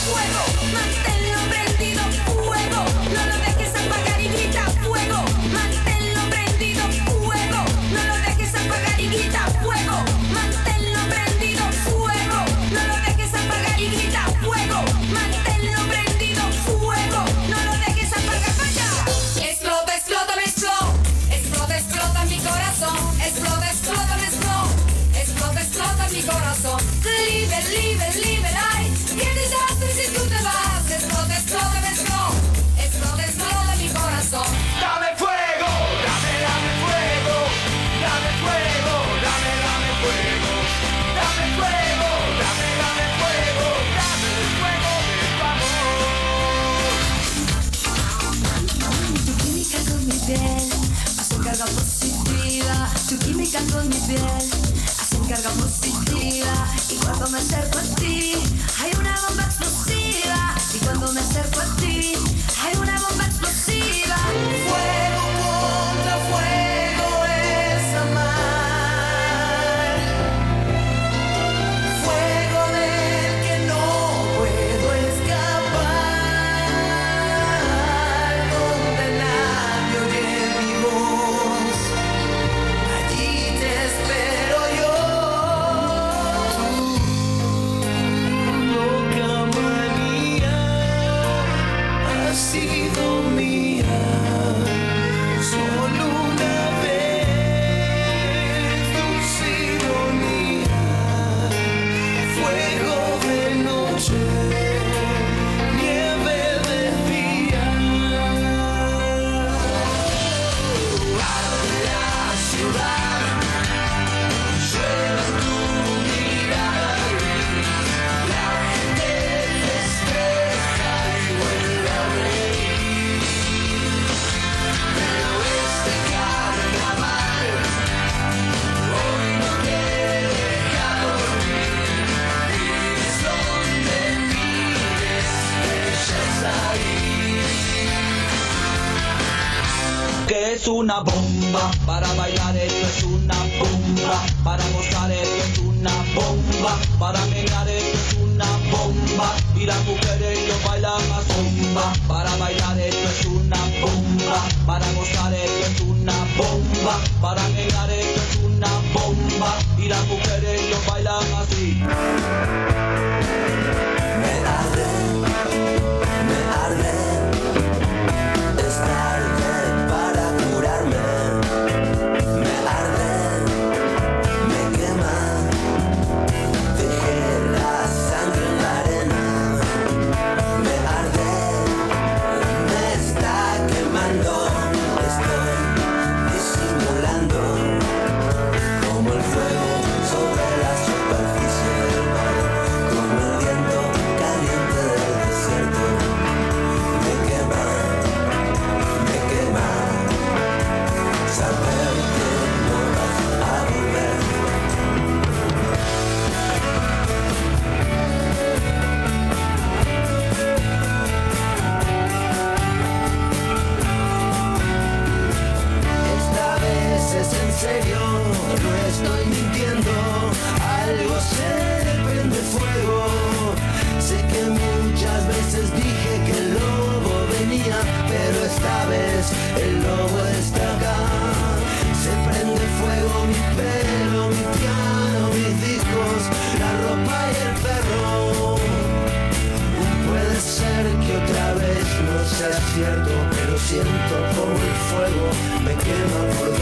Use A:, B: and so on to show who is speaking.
A: fuego, manténlo prendido, fuego, no lo dejes apagar y grita fuego, manténlo prendido, fuego, no lo dejes apagar y grita fuego, manténlo prendido, fuego, no lo dejes apagar y grita fuego, manténlo prendido, fuego, no lo dejes apagar, vaya. Explota, explota, me explota, explota, explota mi corazón, explota, explota, me explota, explota, explota mi corazón, libre, libre, libre, ay, qué desastre si tú te vas, explota, explota, me explota, explota, explota mi corazón.
B: Dame fuego, dame fuego, dame fuego, dame fuego, dame fuego, dame fuego, dame el fuego de tu amor.
A: Tu química con mi piel hacen carga positiva, tu química con mi piel hacen carga positiva, y cuando me acerco a ti hay una bomba explosiva, y cuando me acerco a ti hay una bomba explosiva.
B: Fuego contra fuego es amar, fuego del que no puedo escapar, donde nadie oye mi voz, allí te espero yo. Loca manía ha sido mía, solo una vez, dulce ironía, fuego de noche, nieve de día. Arde la ciudad, llueve tu mirada, la gente festeja y vuelve a reír. Pero este carnaval hoy no te deja dormir. Mires donde mires, ella está ahí.
C: Que es una bomba, para bailar esto es una bomba, para gozar esto es una bomba, para menear esto es una bomba, y las mujeres ellos bailan a zumba, para bailar esto es una bomba, para gozar esto es una bomba, para menear esto es una bomba, y las mujeres ellos bailan así.
B: Me arde, es tarde para curarme. Me arde, me quema, dejé la sangre en la arena. Me arde, me está quemando, estoy disimulando como el fuego sobre la superficie del mar, como el viento caliente del desierto. Me quema, saber que no vas a volver. Esta vez es en serio, no estoy mintiendo, algo se prende fuego. Sé que muchas veces dije que el lobo venía, pero esta vez el lobo está acá. Se prende fuego mi pelo, mi piano, mis discos, la ropa y el perro. Puede ser que otra vez no sea cierto, pero siento como el fuego me quema por